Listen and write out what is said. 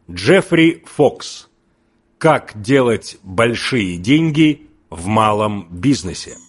Джеффри Фокс. Как делать большие деньги в малом бизнесе.